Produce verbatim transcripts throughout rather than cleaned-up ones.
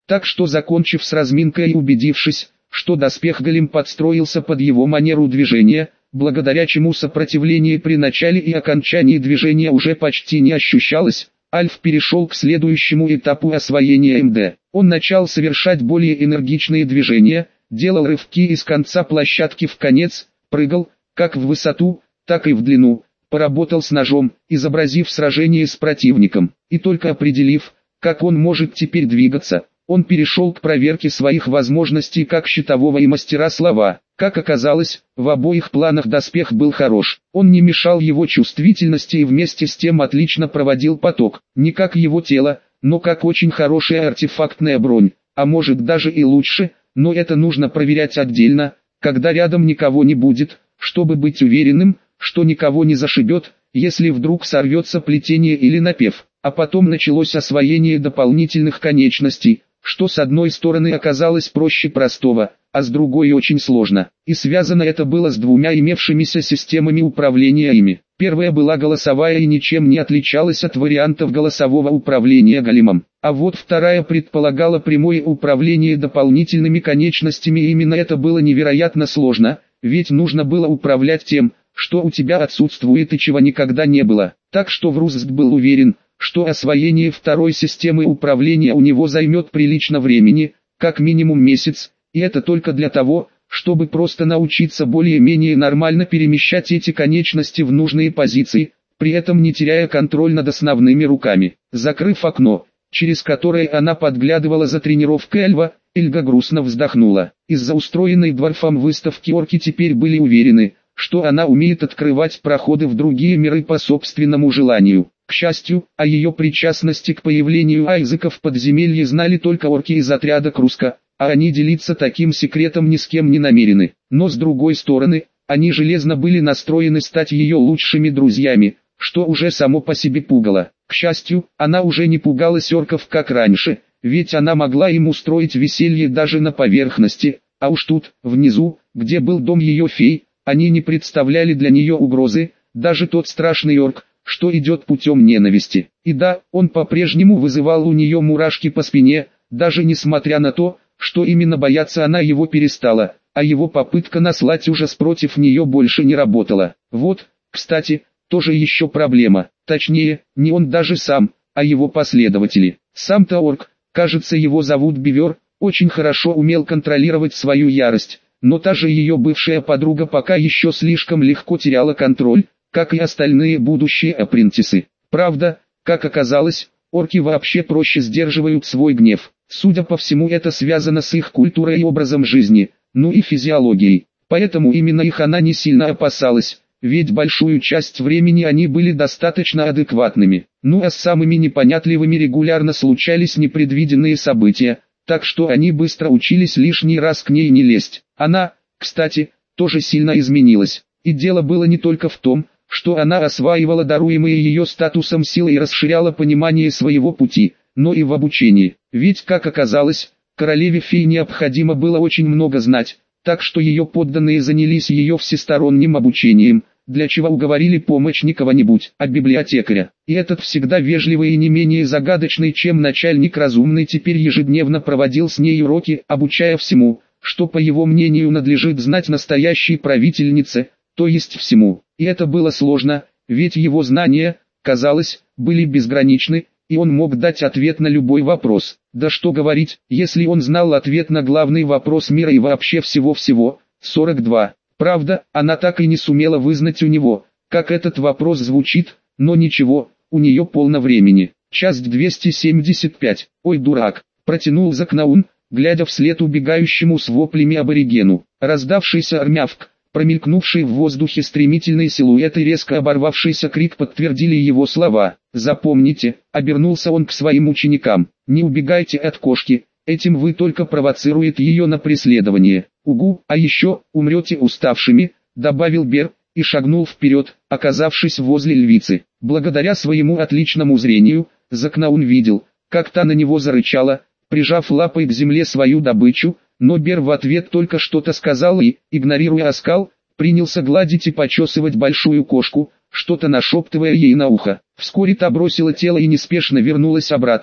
Так что, закончив с разминкой и убедившись, что доспех голем подстроился под его манеру движения, благодаря чему сопротивление при начале и окончании движения уже почти не ощущалось, Альф перешел к следующему этапу освоения МД. Он начал совершать более энергичные движения, делал рывки из конца площадки в конец, прыгал, как в высоту, так и в длину, поработал с ножом, изобразив сражение с противником, и только определив, как он может теперь двигаться, он перешел к проверке своих возможностей как щитового и мастера слова. Как оказалось, в обоих планах доспех был хорош. Он не мешал его чувствительности и вместе с тем отлично проводил поток. Не как его тело, но как очень хорошая артефактная бронь. А может даже и лучше, но это нужно проверять отдельно, когда рядом никого не будет, чтобы быть уверенным, что никого не зашибет, если вдруг сорвется плетение или напев. А потом началось освоение дополнительных конечностей, что с одной стороны оказалось проще простого, а с другой очень сложно. И связано это было с двумя имевшимися системами управления ими. Первая была голосовая и ничем не отличалась от вариантов голосового управления големом. А вот вторая предполагала прямое управление дополнительными конечностями, и именно это было невероятно сложно, ведь нужно было управлять тем, что у тебя отсутствует и чего никогда не было. Так что Врузст был уверен, что освоение второй системы управления у него займет прилично времени, как минимум месяц, и это только для того, чтобы просто научиться более-менее нормально перемещать эти конечности в нужные позиции, при этом не теряя контроль над основными руками. Закрыв окно, через которое она подглядывала за тренировкой Альва, Эльга грустно вздохнула. Из-за устроенной дворфом выставки орки теперь были уверены, что она умеет открывать проходы в другие миры по собственному желанию. К счастью, о ее причастности к появлению Айзека в подземелье знали только орки из отряда Круска, а они делиться таким секретом ни с кем не намерены. Но с другой стороны, они железно были настроены стать ее лучшими друзьями, что уже само по себе пугало. К счастью, она уже не пугалась орков как раньше, ведь она могла им устроить веселье даже на поверхности, а уж тут, внизу, где был дом ее фей, они не представляли для нее угрозы, даже тот страшный орк, что идет путем ненависти. И да, он по-прежнему вызывал у нее мурашки по спине, даже несмотря на то, что именно бояться она его перестала, а его попытка наслать ужас против нее больше не работала. Вот, кстати, тоже еще проблема, точнее, не он даже сам, а его последователи. Сам-то орк, кажется его зовут Бивер, очень хорошо умел контролировать свою ярость, но та же ее бывшая подруга пока еще слишком легко теряла контроль, как и остальные будущие апрентисы. Правда, как оказалось, орки вообще проще сдерживают свой гнев. Судя по всему, это связано с их культурой и образом жизни, ну и физиологией. Поэтому именно их она не сильно опасалась, ведь большую часть времени они были достаточно адекватными. Ну а с самыми непонятливыми регулярно случались непредвиденные события, так что они быстро учились лишний раз к ней не лезть. Она, кстати, тоже сильно изменилась. И дело было не только в том, что она осваивала даруемые ее статусом силы и расширяла понимание своего пути, но и в обучении. Ведь, как оказалось, королеве фей необходимо было очень много знать, так что ее подданные занялись ее всесторонним обучением, для чего уговорили помочь не кого-нибудь, а библиотекаря. И этот всегда вежливый и не менее загадочный, чем начальник разумный, теперь ежедневно проводил с ней уроки, обучая всему, что по его мнению надлежит знать настоящей правительнице, то есть всему. И это было сложно, ведь его знания, казалось, были безграничны, и он мог дать ответ на любой вопрос. Да что говорить, если он знал ответ на главный вопрос мира и вообще всего-всего, сорок два. Правда, она так и не сумела вызнать у него, как этот вопрос звучит, но ничего, у нее полно времени. Часть двести семьдесят пять. Ой, дурак, протянул Закнаун, глядя вслед убегающему с воплями аборигену. Раздавшийся армявк, промелькнувший в воздухе стремительный силуэт и резко оборвавшийся крик подтвердили его слова. «Запомните», — обернулся он к своим ученикам, — «не убегайте от кошки, этим вы только провоцируете ее на преследование. Угу, а еще, умрете уставшими», — добавил Бер, и шагнул вперед, оказавшись возле львицы. Благодаря своему отличному зрению, Закнаун видел, как та на него зарычала, прижав лапой к земле свою добычу, но Бер в ответ только что-то сказал и, игнорируя оскал, принялся гладить и почесывать большую кошку, что-то нашептывая ей на ухо. Вскоре та бросила тело и неспешно вернулась обратно,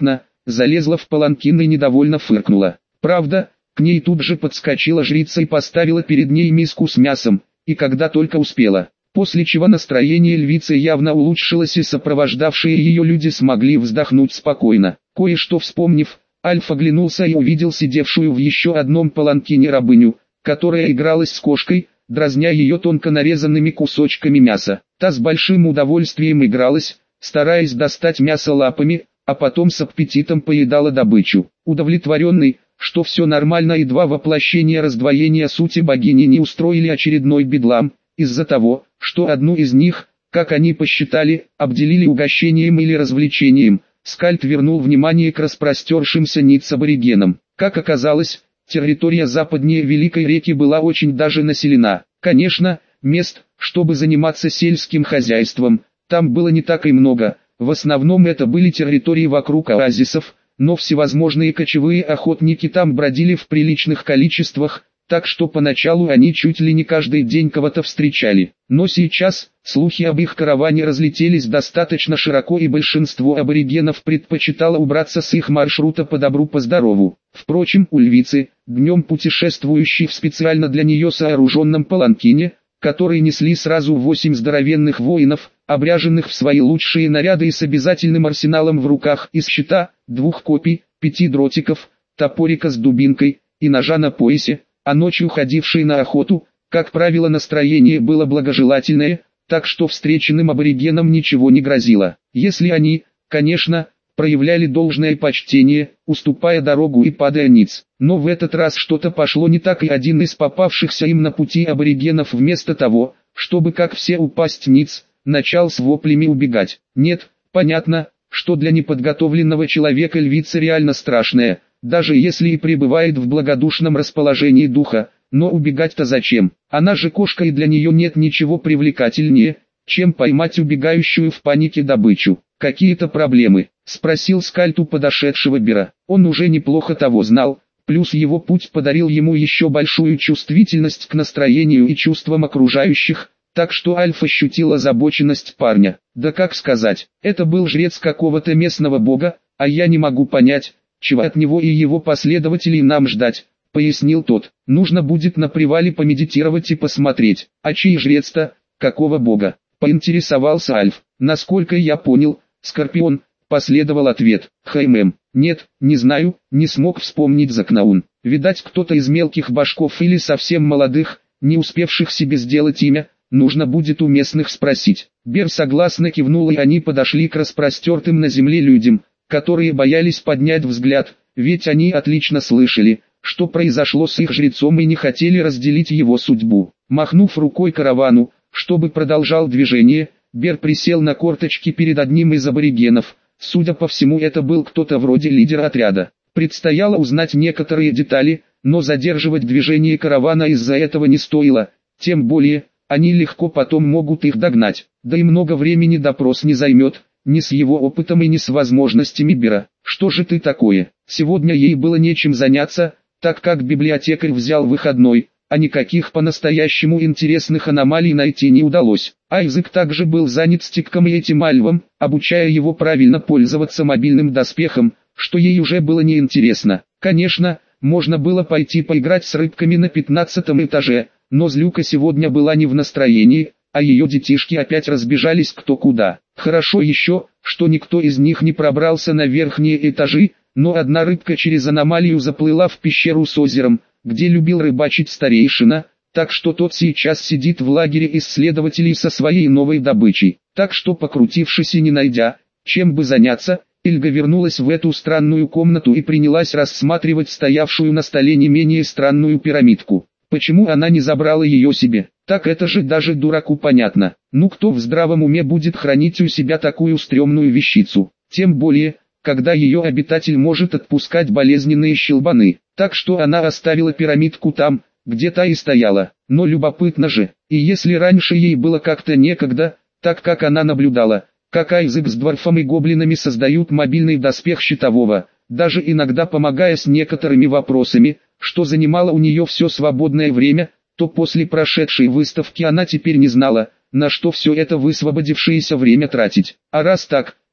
залезла в паланкин и недовольно фыркнула. Правда, к ней тут же подскочила жрица и поставила перед ней миску с мясом, и когда только успела. После чего настроение львицы явно улучшилось и сопровождавшие ее люди смогли вздохнуть спокойно. Кое-что вспомнив, Альф оглянулся и увидел сидевшую в еще одном паланкине рабыню, которая игралась с кошкой, дразня ее тонко нарезанными кусочками мяса. Та с большим удовольствием игралась, стараясь достать мясо лапами, а потом с аппетитом поедала добычу. Удовлетворенный, что все нормально и два воплощения раздвоения сути богини не устроили очередной бедлам, из-за того, что одну из них, как они посчитали, обделили угощением или развлечением, Скальд вернул внимание к распростершимся ниц аборигенам. Как оказалось, территория западнее Великой реки была очень даже населена. Конечно, мест, чтобы заниматься сельским хозяйством, там было не так и много, в основном это были территории вокруг оазисов, но всевозможные кочевые охотники там бродили в приличных количествах, так что поначалу они чуть ли не каждый день кого-то встречали. Но сейчас, слухи об их караване разлетелись достаточно широко и большинство аборигенов предпочитало убраться с их маршрута по добру по здорову. Впрочем, у львицы, днем путешествующей в специально для нее сооруженном паланкине, который несли сразу восемь здоровенных воинов, обряженных в свои лучшие наряды и с обязательным арсеналом в руках из щита, двух копий, пяти дротиков, топорика с дубинкой и ножа на поясе, а ночью ходившие на охоту, как правило, настроение было благожелательное, так что встреченным аборигенам ничего не грозило. Если они, конечно, проявляли должное почтение, уступая дорогу и падая ниц. Но в этот раз что-то пошло не так, и один из попавшихся им на пути аборигенов вместо того, чтобы как все упасть ниц, начал с воплями убегать. Нет, понятно, что для неподготовленного человека львица реально страшная, даже если и пребывает в благодушном расположении духа, но убегать-то зачем? Она же кошка, и для нее нет ничего привлекательнее, чем поймать убегающую в панике добычу. «Какие-то проблемы?» — спросил Скальд у подошедшего Бера. Он уже неплохо того знал, плюс его путь подарил ему еще большую чувствительность к настроению и чувствам окружающих, так что Альф ощутил озабоченность парня. Да как сказать, это был жрец какого-то местного бога, а я не могу понять, чего от него и его последователей нам ждать, пояснил тот. Нужно будет на привале помедитировать и посмотреть, а чей жрец-то, какого бога, поинтересовался Альф. Насколько я понял, Скорпион, последовал ответ. Хаймем, нет, не знаю, не смог вспомнить Закнаун. Видать, кто-то из мелких башков или совсем молодых, не успевших себе сделать имя, нужно будет у местных спросить. Бер согласно кивнул, и они подошли к распростертым на земле людям, которые боялись поднять взгляд, ведь они отлично слышали, что произошло с их жрецом, и не хотели разделить его судьбу. Махнув рукой каравану, чтобы продолжал движение, Бер присел на корточки перед одним из аборигенов. Судя по всему, это был кто-то вроде лидера отряда. Предстояло узнать некоторые детали, но задерживать движение каравана из-за этого не стоило, тем более, они легко потом могут их догнать. Да и много времени допрос не займет, ни с его опытом и ни с возможностями Бера. «Что же ты такое?» Сегодня ей было нечем заняться, так как библиотекарь взял выходной, а никаких по-настоящему интересных аномалий найти не удалось. Айзек также был занят Стикком и этим Альвом, обучая его правильно пользоваться мобильным доспехом, что ей уже было неинтересно. Конечно, можно было пойти поиграть с рыбками на пятнадцатом этаже, но Злюка сегодня была не в настроении, а ее детишки опять разбежались кто куда. Хорошо еще, что никто из них не пробрался на верхние этажи, но одна рыбка через аномалию заплыла в пещеру с озером, где любил рыбачить старейшина, так что тот сейчас сидит в лагере исследователей со своей новой добычей. Так что, покрутившись и не найдя, чем бы заняться, Эльга вернулась в эту странную комнату и принялась рассматривать стоявшую на столе не менее странную пирамидку. Почему она не забрала ее себе? Так это же даже дураку понятно. Ну кто в здравом уме будет хранить у себя такую стрёмную вещицу? Тем более, когда ее обитатель может отпускать болезненные щелбаны. Так что она оставила пирамидку там, где та и стояла. Но любопытно же, и если раньше ей было как-то некогда, так как она наблюдала, как Айзек с дворфом и гоблинами создают мобильный доспех щитового, даже иногда помогая с некоторыми вопросами, что занимало у нее все свободное время, то после прошедшей выставки она теперь не знала, на что все это высвободившееся время тратить. А раз так,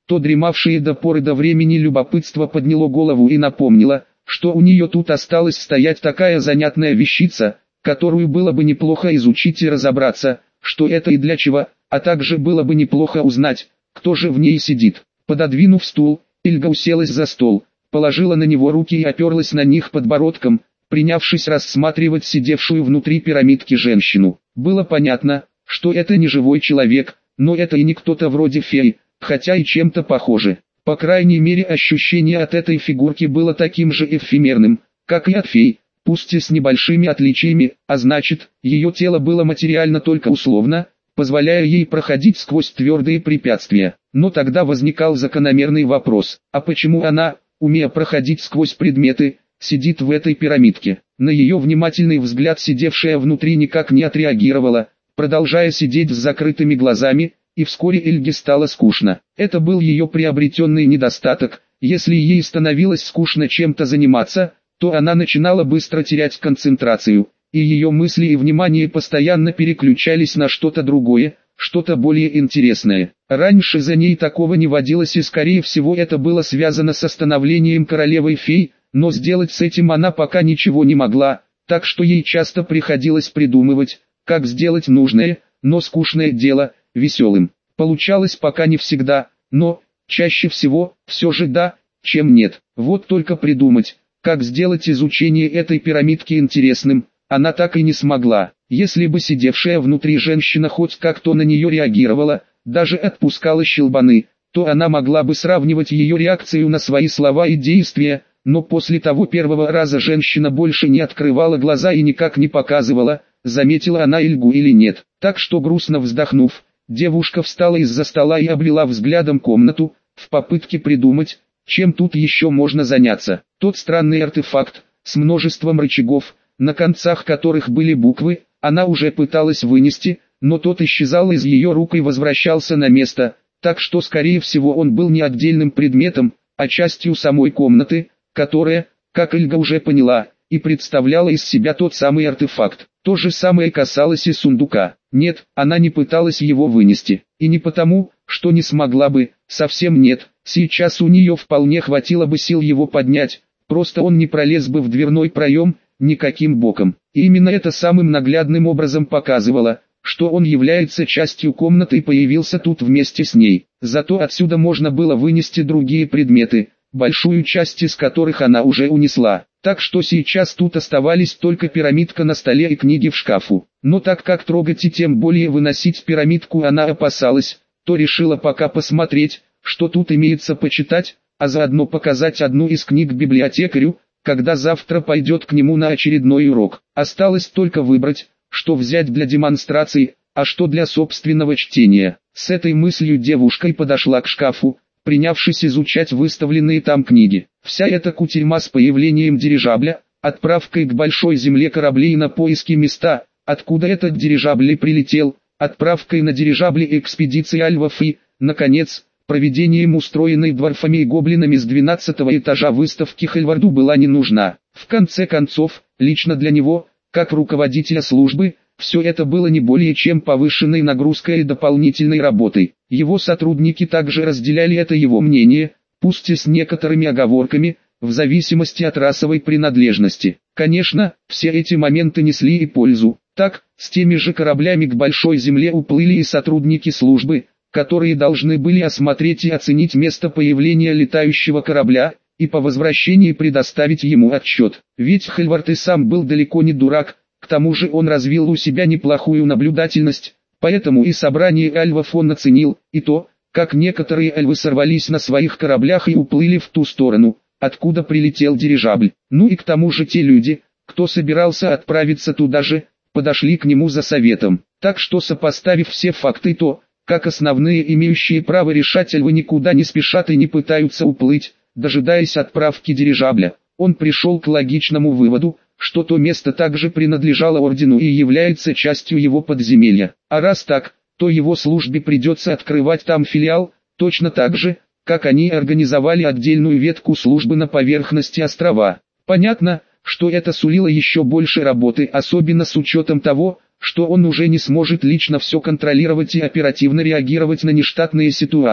то дремавшее до поры до времени любопытство подняло голову и напомнило, что у нее тут осталась стоять такая занятная вещица, которую было бы неплохо изучить и разобраться, что это и для чего, а также было бы неплохо узнать, кто же в ней сидит. Пододвинув стул, Эльга уселась за стол, положила на него руки и оперлась на них подбородком, принявшись рассматривать сидевшую внутри пирамидки женщину. Было понятно, что это не живой человек, но это и не кто-то вроде феи, хотя и чем-то похоже. По крайней мере, ощущение от этой фигурки было таким же эфемерным, как и от фей, пусть и с небольшими отличиями, а значит, ее тело было материально только условно, позволяя ей проходить сквозь твердые препятствия. Но тогда возникал закономерный вопрос: а почему она, умея проходить сквозь предметы, сидит в этой пирамидке? На ее внимательный взгляд сидевшая внутри никак не отреагировала, продолжая сидеть с закрытыми глазами, и вскоре Эльге стало скучно. Это был ее приобретенный недостаток: если ей становилось скучно чем-то заниматься, то она начинала быстро терять концентрацию, и ее мысли и внимание постоянно переключались на что-то другое, что-то более интересное. Раньше за ней такого не водилось, и скорее всего это было связано со становлением королевой-фей, но сделать с этим она пока ничего не могла, так что ей часто приходилось придумывать, как сделать нужное, но скучное дело веселым. Получалось пока не всегда, но, чаще всего, все же да, чем нет. Вот только придумать, как сделать изучение этой пирамидки интересным, она так и не смогла. Если бы сидевшая внутри женщина хоть как-то на нее реагировала, даже отпускала щелбаны, то она могла бы сравнивать ее реакцию на свои слова и действия, но после того первого раза женщина больше не открывала глаза и никак не показывала, заметила она Эльгу или нет. Так что, грустно вздохнув, девушка встала из-за стола и обвела взглядом комнату, в попытке придумать, чем тут еще можно заняться. Тот странный артефакт, с множеством рычагов, на концах которых были буквы, она уже пыталась вынести, но тот исчезал из ее рук и возвращался на место, так что скорее всего он был не отдельным предметом, а частью самой комнаты, которая, как Эльга уже поняла, и представляла из себя тот самый артефакт. То же самое касалось и сундука. Нет, она не пыталась его вынести. И не потому, что не смогла бы, совсем нет. Сейчас у нее вполне хватило бы сил его поднять, просто он не пролез бы в дверной проем, никаким боком. И именно это самым наглядным образом показывало, что он является частью комнаты и появился тут вместе с ней. Зато отсюда можно было вынести другие предметы, большую часть из которых она уже унесла. Так что сейчас тут оставались только пирамидка на столе и книги в шкафу. Но так как трогать и тем более выносить пирамидку она опасалась, то решила пока посмотреть, что тут имеется почитать, а заодно показать одну из книг библиотекарю, когда завтра пойдет к нему на очередной урок. Осталось только выбрать, что взять для демонстрации, а что для собственного чтения. С этой мыслью девушка и подошла к шкафу, принявшись изучать выставленные там книги. Вся эта кутерьма с появлением дирижабля, отправкой к большой земле кораблей на поиски места, откуда этот дирижабль и прилетел, отправкой на дирижабле экспедиции альвов и, наконец, проведением устроенной дворфами и гоблинами с двенадцатого этажа выставки Хельварду была не нужна. В конце концов, лично для него, как руководителя службы, все это было не более чем повышенной нагрузкой и дополнительной работой. Его сотрудники также разделяли это его мнение, пусть и с некоторыми оговорками, в зависимости от расовой принадлежности. Конечно, все эти моменты несли и пользу. Так, с теми же кораблями к Большой Земле уплыли и сотрудники службы, которые должны были осмотреть и оценить место появления летающего корабля, и по возвращении предоставить ему отчет. Ведь Хельвард и сам был далеко не дурак, к тому же он развил у себя неплохую наблюдательность, поэтому и собрание альвов он оценил, и то, как некоторые альвы сорвались на своих кораблях и уплыли в ту сторону, откуда прилетел дирижабль. Ну и к тому же те люди, кто собирался отправиться туда же, подошли к нему за советом. Так что, сопоставив все факты и то, как основные имеющие право решать альвы никуда не спешат и не пытаются уплыть, дожидаясь отправки дирижабля, он пришел к логичному выводу, что то место также принадлежало ордену и является частью его подземелья. А раз так, то его службе придется открывать там филиал, точно так же, как они организовали отдельную ветку службы на поверхности острова. Понятно, что это сулило еще больше работы, особенно с учетом того, что он уже не сможет лично все контролировать и оперативно реагировать на нештатные ситуации.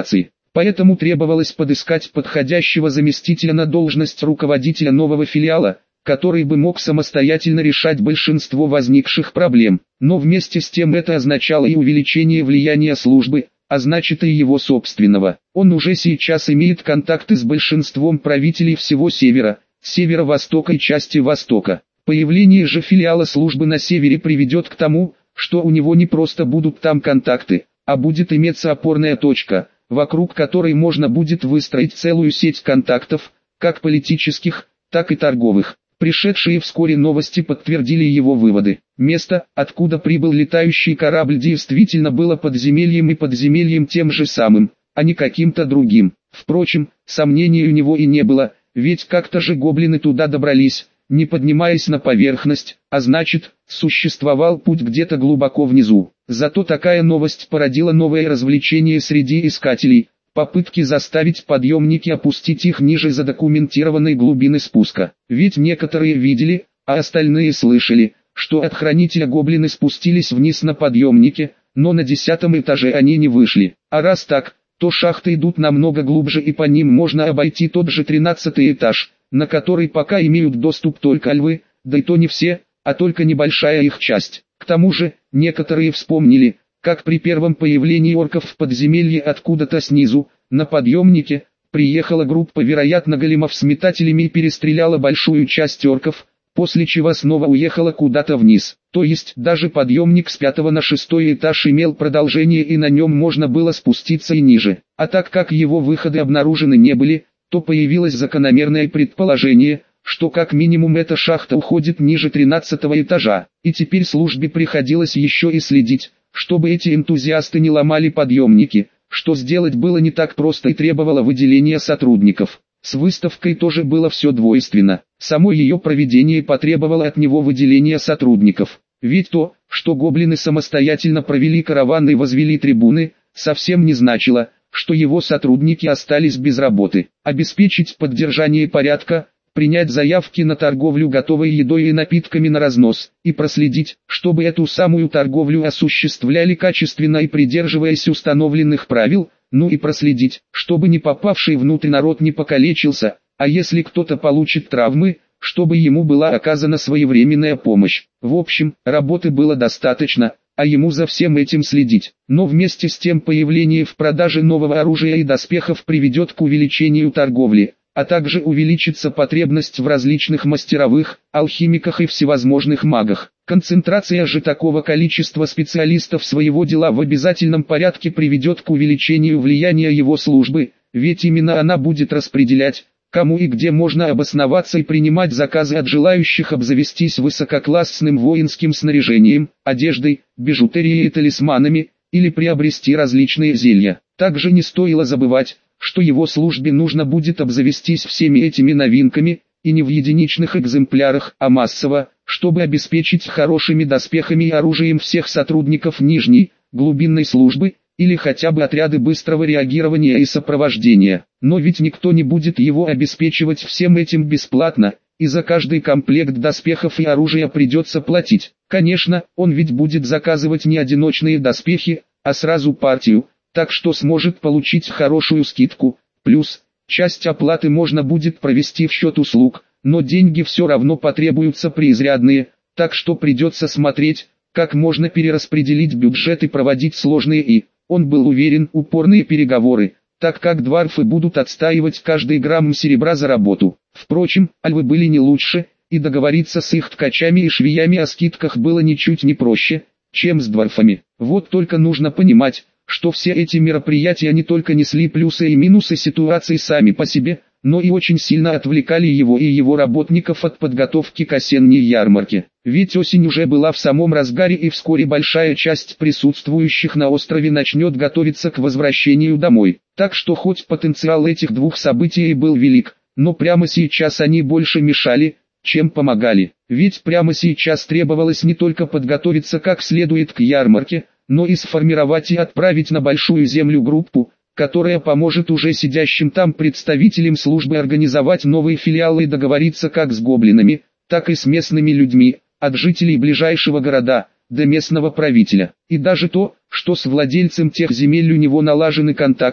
Поэтому требовалось подыскать подходящего заместителя на должность руководителя нового филиала, который бы мог самостоятельно решать большинство возникших проблем. Но вместе с тем это означало и увеличение влияния службы, а значит и его собственного. Он уже сейчас имеет контакты с большинством правителей всего севера, северо-востока и части востока. Появление же филиала службы на севере приведет к тому, что у него не просто будут там контакты, а будет иметься опорная точка, вокруг которой можно будет выстроить целую сеть контактов, как политических, так и торговых. Пришедшие вскоре новости подтвердили его выводы. Место, откуда прибыл летающий корабль, действительно было подземельем и подземельем тем же самым, а не каким-то другим. Впрочем, сомнений у него и не было, ведь как-то же гоблины туда добрались, не поднимаясь на поверхность, а значит, существовал путь где-то глубоко внизу. Зато такая новость породила новое развлечение среди искателей, попытки заставить подъемники опустить их ниже задокументированной глубины спуска. Ведь некоторые видели, а остальные слышали, что от хранителя гоблины спустились вниз на подъемнике, но на десятом этаже они не вышли. А раз так, то шахты идут намного глубже и по ним можно обойти тот же тринадцатый этаж, на который пока имеют доступ только львы, да и то не все, а только небольшая их часть. К тому же, некоторые вспомнили, как при первом появлении орков в подземелье откуда-то снизу, на подъемнике, приехала группа вероятно големов с метателями и перестреляла большую часть орков, после чего снова уехала куда-то вниз. То есть даже подъемник с пятого на шестой этаж имел продолжение и на нем можно было спуститься и ниже. А так как его выходы обнаружены не были, то появилось закономерное предположение, что как минимум эта шахта уходит ниже тринадцатого этажа. И теперь службе приходилось еще и следить, чтобы эти энтузиасты не ломали подъемники, что сделать было не так просто и требовало выделения сотрудников. С выставкой тоже было все двойственно. Само ее проведение потребовало от него выделения сотрудников. Ведь то, что гоблины самостоятельно провели караван и возвели трибуны, совсем не значило, что его сотрудники остались без работы. Обеспечить поддержание порядка, принять заявки на торговлю готовой едой и напитками на разнос, и проследить, чтобы эту самую торговлю осуществляли качественно и придерживаясь установленных правил, ну и проследить, чтобы не попавший внутрь народ не покалечился, а если кто-то получит травмы, чтобы ему была оказана своевременная помощь. В общем, работы было достаточно, а ему за всем этим следить. Но вместе с тем появление в продаже нового оружия и доспехов приведет к увеличению торговли, а также увеличится потребность в различных мастеровых, алхимиках и всевозможных магах. Концентрация же такого количества специалистов своего дела в обязательном порядке приведет к увеличению влияния его службы, ведь именно она будет распределять, кому и где можно обосноваться и принимать заказы от желающих обзавестись высококлассным воинским снаряжением, одеждой, бижутерией и талисманами, или приобрести различные зелья. Также не стоило забывать, что его службе нужно будет обзавестись всеми этими новинками, и не в единичных экземплярах, а массово, чтобы обеспечить хорошими доспехами и оружием всех сотрудников нижней, глубинной службы, или хотя бы отряды быстрого реагирования и сопровождения. Но ведь никто не будет его обеспечивать всем этим бесплатно, и за каждый комплект доспехов и оружия придется платить. Конечно, он ведь будет заказывать не одиночные доспехи, а сразу партию, так что сможет получить хорошую скидку, плюс, часть оплаты можно будет провести в счет услуг, но деньги все равно потребуются преизрядные, так что придется смотреть, как можно перераспределить бюджет и проводить сложные и, он был уверен, упорные переговоры, так как дварфы будут отстаивать каждый грамм серебра за работу. Впрочем, альвы были не лучше, и договориться с их ткачами и швеями о скидках было ничуть не проще, чем с дварфами. Вот только нужно понимать, что все эти мероприятия не только несли плюсы и минусы ситуации сами по себе, но и очень сильно отвлекали его и его работников от подготовки к осенней ярмарке. Ведь осень уже была в самом разгаре и вскоре большая часть присутствующих на острове начнет готовиться к возвращению домой. Так что хоть потенциал этих двух событий и был велик, но прямо сейчас они больше мешали, чем помогали. Ведь прямо сейчас требовалось не только подготовиться как следует к ярмарке, но и сформировать и отправить на Большую Землю группу, которая поможет уже сидящим там представителям службы организовать новые филиалы и договориться как с гоблинами, так и с местными людьми, от жителей ближайшего города, до местного правителя. И даже то, что с владельцем тех земель у него налажены контакты,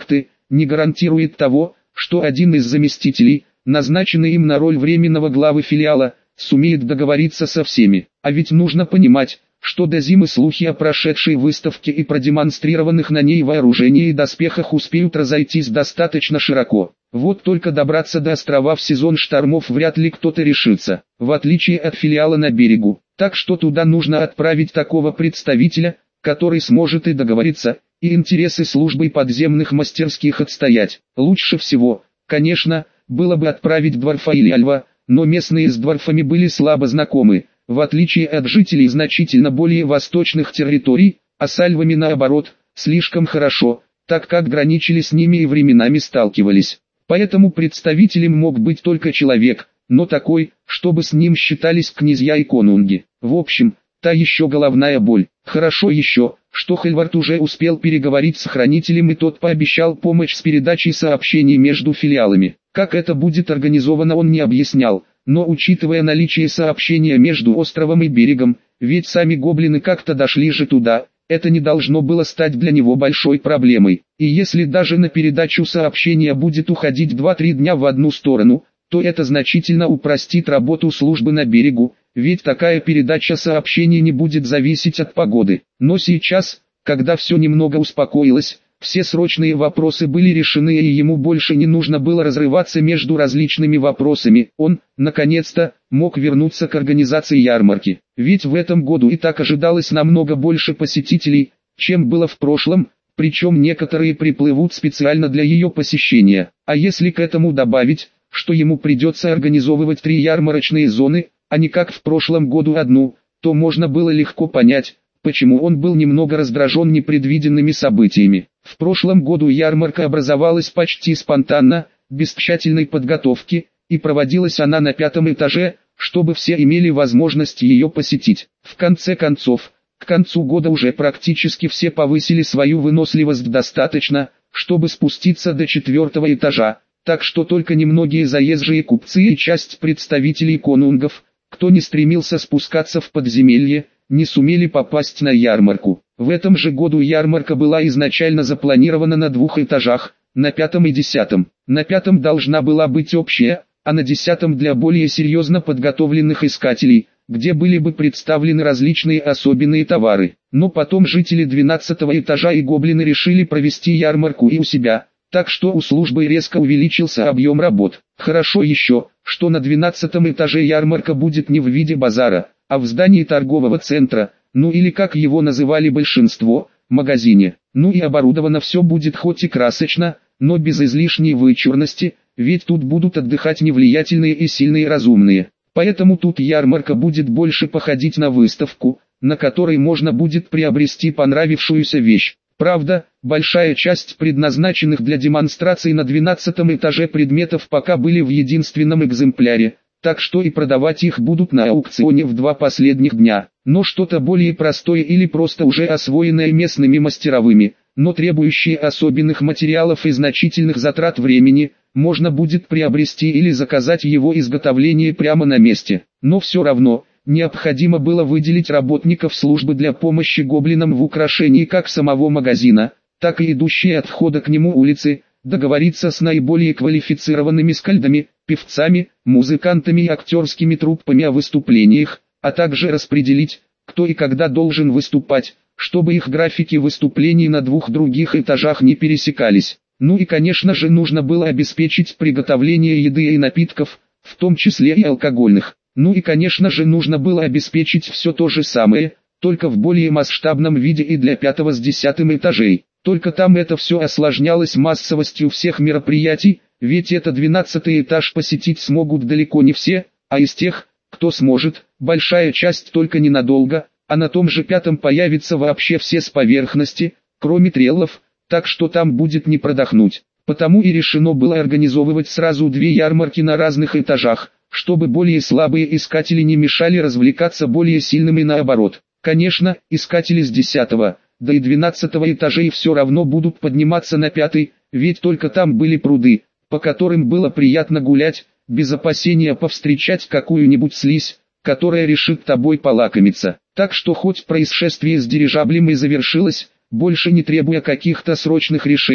не гарантирует того, что один из заместителей, назначенный им на роль временного главы филиала, сумеет договориться со всеми. А ведь нужно понимать, что до зимы слухи о прошедшей выставке и продемонстрированных на ней вооружении и доспехах успеют разойтись достаточно широко. Вот только добраться до острова в сезон штормов вряд ли кто-то решится, в отличие от филиала на берегу. Так что туда нужно отправить такого представителя, который сможет и договориться, и интересы службы подземных мастерских отстоять. Лучше всего, конечно, было бы отправить Дворфа или Альва, но местные с Дворфами были слабо знакомы, в отличие от жителей значительно более восточных территорий, а с Альвами наоборот, слишком хорошо, так как граничили с ними и временами сталкивались. Поэтому представителем мог быть только человек, но такой, чтобы с ним считались князья и конунги. В общем, та еще головная боль. Хорошо еще, что Хельвард уже успел переговорить с хранителем, и тот пообещал помощь с передачей сообщений между филиалами. Как это будет организовано, он не объяснял, но учитывая наличие сообщения между островом и берегом, ведь сами гоблины как-то дошли же туда, это не должно было стать для него большой проблемой. И если даже на передачу сообщения будет уходить два-три дня в одну сторону, то это значительно упростит работу службы на берегу, ведь такая передача сообщений не будет зависеть от погоды. Но сейчас, когда все немного успокоилось, все срочные вопросы были решены, и ему больше не нужно было разрываться между различными вопросами. Он, наконец-то, мог вернуться к организации ярмарки. Ведь в этом году и так ожидалось намного больше посетителей, чем было в прошлом, причем некоторые приплывут специально для ее посещения. А если к этому добавить, что ему придется организовывать три ярмарочные зоны, а не как в прошлом году одну, то можно было легко понять, почему он был немного раздражен непредвиденными событиями. В прошлом году ярмарка образовалась почти спонтанно, без тщательной подготовки, и проводилась она на пятом этаже, чтобы все имели возможность ее посетить. В конце концов, к концу года уже практически все повысили свою выносливость достаточно, чтобы спуститься до четвертого этажа, так что только немногие заезжие купцы и часть представителей конунгов, кто не стремился спускаться в подземелье, не сумели попасть на ярмарку. В этом же году ярмарка была изначально запланирована на двух этажах, на пятом и десятом. На пятом должна была быть общая, а на десятом для более серьезно подготовленных искателей, где были бы представлены различные особенные товары. Но потом жители двенадцатого этажа и гоблины решили провести ярмарку и у себя, так что у службы резко увеличился объем работ. Хорошо еще, что на двенадцатом этаже ярмарка будет не в виде базара, а в здании торгового центра, ну или как его называли большинство, магазине. Ну и оборудовано все будет хоть и красочно, но без излишней вычурности, ведь тут будут отдыхать невлиятельные и сильные разумные. Поэтому тут ярмарка будет больше походить на выставку, на которой можно будет приобрести понравившуюся вещь. Правда, большая часть предназначенных для демонстрации на двенадцатом этаже предметов пока были в единственном экземпляре, так что и продавать их будут на аукционе в два последних дня. Но что-то более простое или просто уже освоенное местными мастеровыми, но требующее особенных материалов и значительных затрат времени, можно будет приобрести или заказать его изготовление прямо на месте. Но все равно, необходимо было выделить работников службы для помощи гоблинам в украшении как самого магазина, так и идущие от входа к нему улицы, договориться с наиболее квалифицированными скальдами, певцами, музыкантами и актерскими труппами о выступлениях, а также распределить, кто и когда должен выступать, чтобы их графики выступлений на двух других этажах не пересекались. Ну и конечно же нужно было обеспечить приготовление еды и напитков, в том числе и алкогольных. Ну и конечно же нужно было обеспечить все то же самое, только в более масштабном виде и для пятого с десятым этажей. Только там это все осложнялось массовостью всех мероприятий, ведь это двенадцатый этаж посетить смогут далеко не все, а из тех, кто сможет, большая часть только ненадолго, а на том же пятом появятся вообще все с поверхности, кроме треллов, так что там будет не продохнуть. Потому и решено было организовывать сразу две ярмарки на разных этажах, чтобы более слабые искатели не мешали развлекаться более сильным и наоборот. Конечно, искатели с десятого, да и двенадцатого этажей все равно будут подниматься на пятый, ведь только там были пруды, по которым было приятно гулять, без опасения повстречать какую-нибудь слизь, которая решит тобой полакомиться. Так что хоть происшествие с дирижаблем и завершилось, больше не требуя каких-то срочных решений,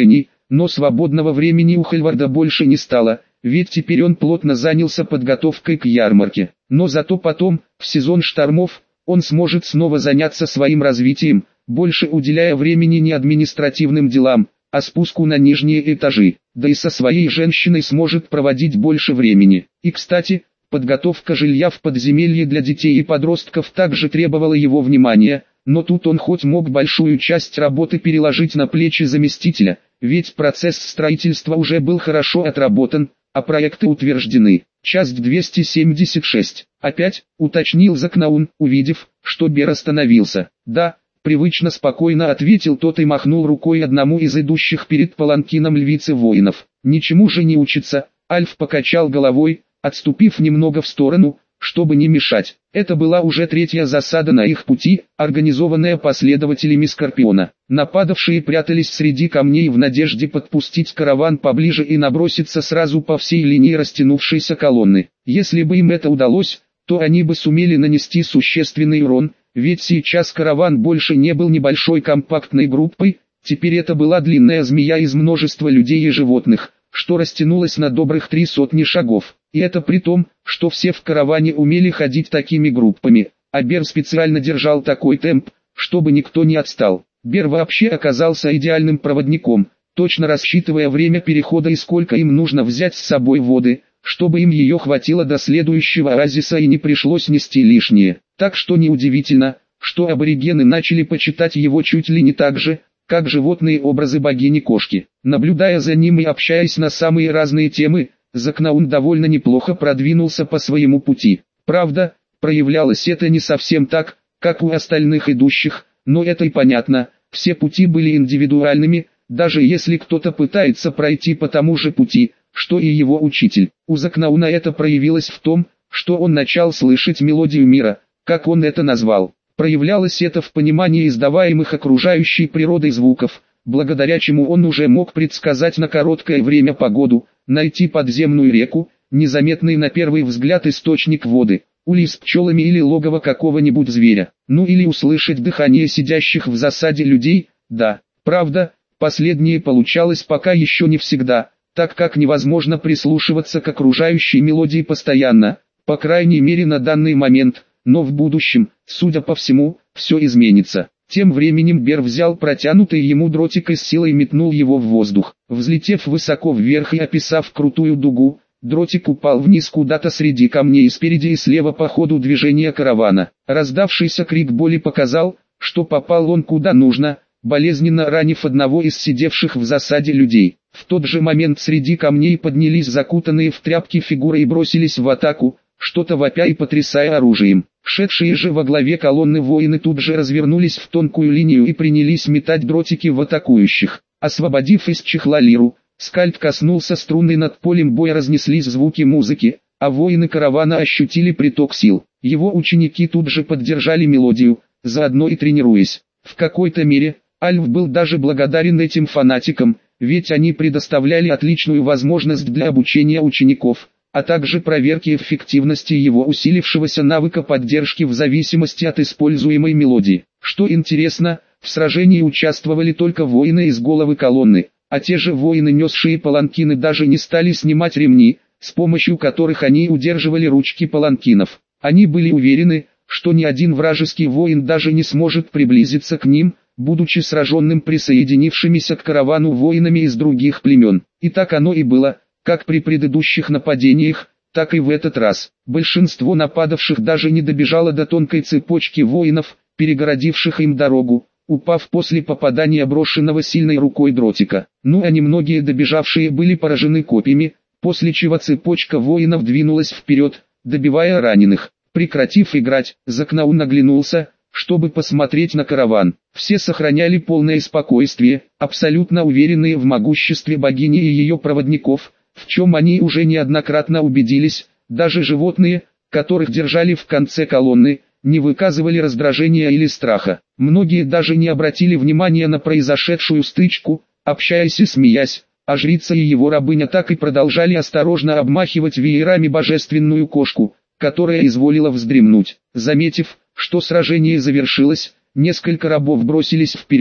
но свободного времени у Хальварда больше не стало, ведь теперь он плотно занялся подготовкой к ярмарке. Но зато потом, в сезон штормов, он сможет снова заняться своим развитием, больше уделяя времени не административным делам, а спуску на нижние этажи, да и со своей женщиной сможет проводить больше времени. И кстати, подготовка жилья в подземелье для детей и подростков также требовала его внимания, но тут он хоть мог большую часть работы переложить на плечи заместителя, ведь процесс строительства уже был хорошо отработан, а проекты утверждены. Часть двести семьдесят шесть. Опять, уточнил Закнаун, увидев, что Бер остановился. Да, привычно спокойно ответил тот и махнул рукой одному из идущих перед паланкином львицы воинов. Ничему же не учится. Альф покачал головой, отступив немного в сторону, чтобы не мешать. Это была уже третья засада на их пути, организованная последователями Скорпиона. Нападавшие прятались среди камней в надежде подпустить караван поближе и наброситься сразу по всей линии растянувшейся колонны. Если бы им это удалось, то они бы сумели нанести существенный урон, ведь сейчас караван больше не был небольшой компактной группой, теперь это была длинная змея из множества людей и животных, что растянулась на добрых три сотни шагов. И это при том, что все в караване умели ходить такими группами, а Бер специально держал такой темп, чтобы никто не отстал. Бер вообще оказался идеальным проводником, точно рассчитывая время перехода и сколько им нужно взять с собой воды, чтобы им ее хватило до следующего оазиса и не пришлось нести лишнее. Так что неудивительно, что аборигены начали почитать его чуть ли не так же, как животные образы богини-кошки. Наблюдая за ним и общаясь на самые разные темы, Закнаун довольно неплохо продвинулся по своему пути. Правда, проявлялось это не совсем так, как у остальных идущих, но это и понятно, все пути были индивидуальными, даже если кто-то пытается пройти по тому же пути, что и его учитель. У Закнауна это проявилось в том, что он начал слышать мелодию мира, как он это назвал. Проявлялось это в понимании издаваемых окружающей природой звуков, благодаря чему он уже мог предсказать на короткое время погоду, найти подземную реку, незаметный на первый взгляд источник воды, улей с пчелами или логово какого-нибудь зверя, ну или услышать дыхание сидящих в засаде людей. Да, правда, последнее получалось пока еще не всегда, так как невозможно прислушиваться к окружающей мелодии постоянно, по крайней мере на данный момент, но в будущем, судя по всему, все изменится. Тем временем Бер взял протянутый ему дротик и с силой метнул его в воздух. Взлетев высоко вверх и описав крутую дугу, дротик упал вниз куда-то среди камней спереди и слева по ходу движения каравана. Раздавшийся крик боли показал, что попал он куда нужно, болезненно ранив одного из сидевших в засаде людей. В тот же момент среди камней поднялись закутанные в тряпки фигуры и бросились в атаку, что-то вопя и потрясая оружием. Шедшие же во главе колонны воины тут же развернулись в тонкую линию и принялись метать дротики в атакующих. Освободив из чехла лиру, скальд коснулся струны, над полем боя разнеслись звуки музыки, а воины каравана ощутили приток сил. Его ученики тут же поддержали мелодию, заодно и тренируясь. В какой-то мере, Альф был даже благодарен этим фанатикам, ведь они предоставляли отличную возможность для обучения учеников, а также проверки эффективности его усилившегося навыка поддержки в зависимости от используемой мелодии. Что интересно, в сражении участвовали только воины из головы колонны, а те же воины, несшие паланкины, даже не стали снимать ремни, с помощью которых они удерживали ручки паланкинов. Они были уверены, что ни один вражеский воин даже не сможет приблизиться к ним, будучи сраженным присоединившимися к каравану воинами из других племен. И так оно и было. Как при предыдущих нападениях, так и в этот раз. Большинство нападавших даже не добежало до тонкой цепочки воинов, перегородивших им дорогу, упав после попадания брошенного сильной рукой дротика. Ну а немногие добежавшие были поражены копьями, после чего цепочка воинов двинулась вперед, добивая раненых. Прекратив играть, Закнаун оглянулся, чтобы посмотреть на караван. Все сохраняли полное спокойствие, абсолютно уверенные в могуществе богини и ее проводников, в чем они уже неоднократно убедились. Даже животные, которых держали в конце колонны, не выказывали раздражения или страха. Многие даже не обратили внимания на произошедшую стычку, общаясь и смеясь, а жрица и его рабыня так и продолжали осторожно обмахивать веерами божественную кошку, которая изволила вздремнуть. Заметив, что сражение завершилось, несколько рабов бросились вперед,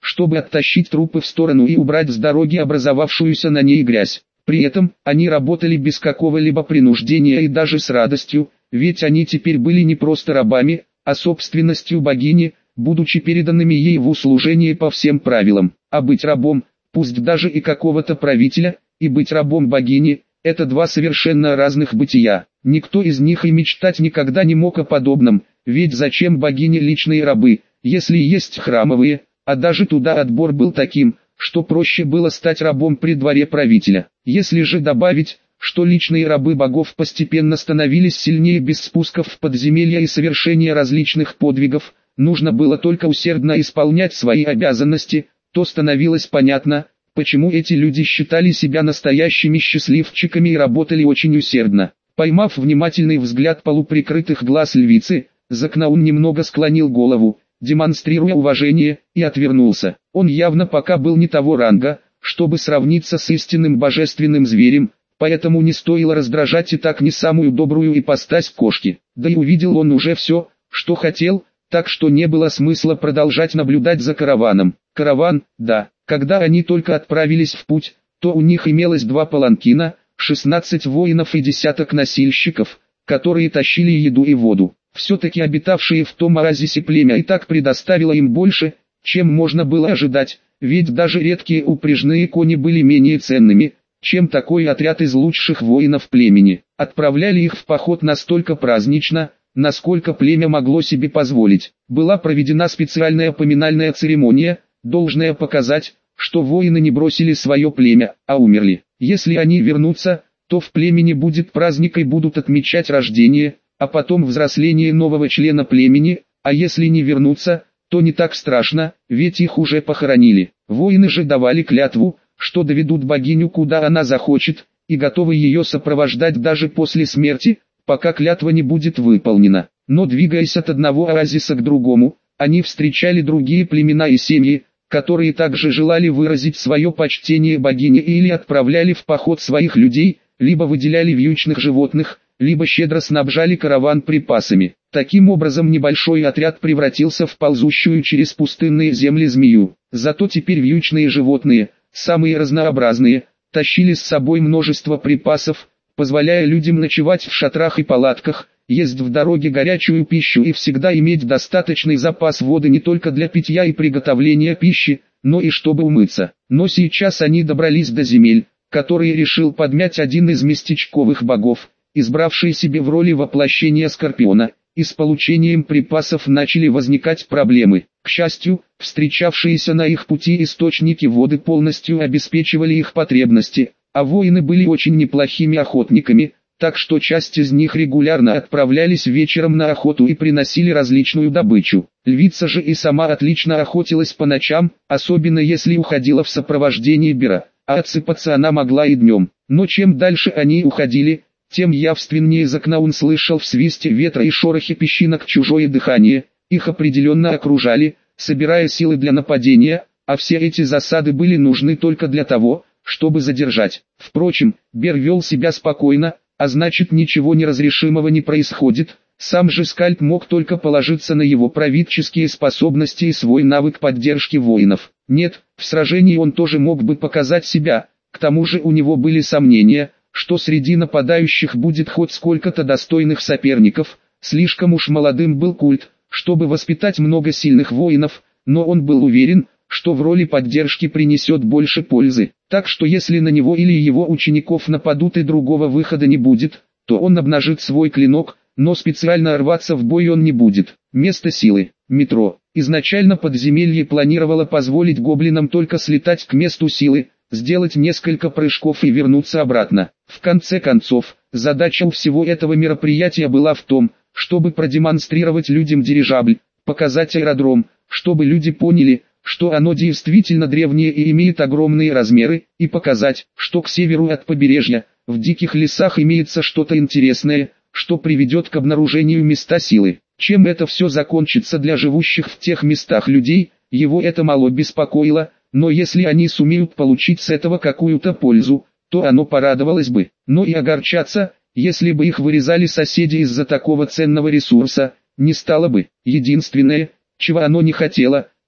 чтобы оттащить трупы в сторону и убрать с дороги образовавшуюся на ней грязь. При этом, они работали без какого-либо принуждения и даже с радостью, ведь они теперь были не просто рабами, а собственностью богини, будучи переданными ей в услужение по всем правилам. А быть рабом, пусть даже и какого-то правителя, и быть рабом богини – это два совершенно разных бытия. Никто из них и мечтать никогда не мог о подобном, ведь зачем богине личные рабы, если есть храмовые, а даже туда отбор был таким, что проще было стать рабом при дворе правителя. Если же добавить, что личные рабы богов постепенно становились сильнее без спусков в подземелья и совершения различных подвигов, нужно было только усердно исполнять свои обязанности, то становилось понятно, почему эти люди считали себя настоящими счастливчиками и работали очень усердно. Поймав внимательный взгляд полуприкрытых глаз львицы, Закнаун немного склонил голову, демонстрируя уважение, и отвернулся. Он явно пока был не того ранга, чтобы сравниться с истинным божественным зверем, поэтому не стоило раздражать и так не самую добрую ипостась кошки. Да и увидел он уже все, что хотел, так что не было смысла продолжать наблюдать за караваном. Караван, да, когда они только отправились в путь, то у них имелось два паланкина, шестнадцать воинов и десяток носильщиков, которые тащили еду и воду. Все-таки обитавшие в том оазисе племя и так предоставило им больше, чем можно было ожидать, ведь даже редкие упряжные кони были менее ценными, чем такой отряд из лучших воинов племени. Отправляли их в поход настолько празднично, насколько племя могло себе позволить. Была проведена специальная поминальная церемония, должная показать, что воины не бросили свое племя, а умерли. Если они вернутся, то в племени будет праздник и будут отмечать рождение, а потом взросление нового члена племени, а если не вернутся, то не так страшно, ведь их уже похоронили. Воины же давали клятву, что доведут богиню куда она захочет, и готовы ее сопровождать даже после смерти, пока клятва не будет выполнена. Но двигаясь от одного оазиса к другому, они встречали другие племена и семьи, которые также желали выразить свое почтение богине или отправляли в поход своих людей, либо выделяли вьючных животных, либо щедро снабжали караван припасами. Таким образом небольшой отряд превратился в ползущую через пустынные земли змею. Зато теперь вьючные животные, самые разнообразные, тащили с собой множество припасов, позволяя людям ночевать в шатрах и палатках, есть в дороге горячую пищу и всегда иметь достаточный запас воды не только для питья и приготовления пищи, но и чтобы умыться. Но сейчас они добрались до земель, которые решил подмять один из местечковых богов, избравший себе в роли воплощения Скорпиона, и с получением припасов начали возникать проблемы. К счастью, встречавшиеся на их пути источники воды полностью обеспечивали их потребности, а воины были очень неплохими охотниками, так что часть из них регулярно отправлялись вечером на охоту и приносили различную добычу. Львица же и сама отлично охотилась по ночам, особенно если уходила в сопровождении Бера, а отсыпаться она могла и днем. Но чем дальше они уходили, тем явственнее Закнаун слышал в свисте ветра и шорохе песчинок чужое дыхание. Их определенно окружали, собирая силы для нападения, а все эти засады были нужны только для того, чтобы задержать. Впрочем, Бер вел себя спокойно, а значит ничего неразрешимого не происходит. Сам же Скальд мог только положиться на его правительские способности и свой навык поддержки воинов. Нет, в сражении он тоже мог бы показать себя, к тому же у него были сомнения, что среди нападающих будет хоть сколько-то достойных соперников. Слишком уж молодым был культ, чтобы воспитать много сильных воинов, но он был уверен, что в роли поддержки принесет больше пользы. Так что если на него или его учеников нападут и другого выхода не будет, то он обнажит свой клинок, но специально рваться в бой он не будет. Место силы. Метро. Изначально подземелье планировало позволить гоблинам только слетать к месту силы, сделать несколько прыжков и вернуться обратно. В конце концов, задача у всего этого мероприятия была в том, чтобы продемонстрировать людям дирижабль, показать аэродром, чтобы люди поняли, что оно действительно древнее и имеет огромные размеры, и показать, что к северу от побережья, в диких лесах имеется что-то интересное, что приведет к обнаружению места силы. Чем это все закончится для живущих в тех местах людей, его это мало беспокоило, но если они сумеют получить с этого какую-то пользу, то оно порадовалось бы. Но и огорчаться, если бы их вырезали соседи из-за такого ценного ресурса, не стало бы. Единственное, чего оно не хотело,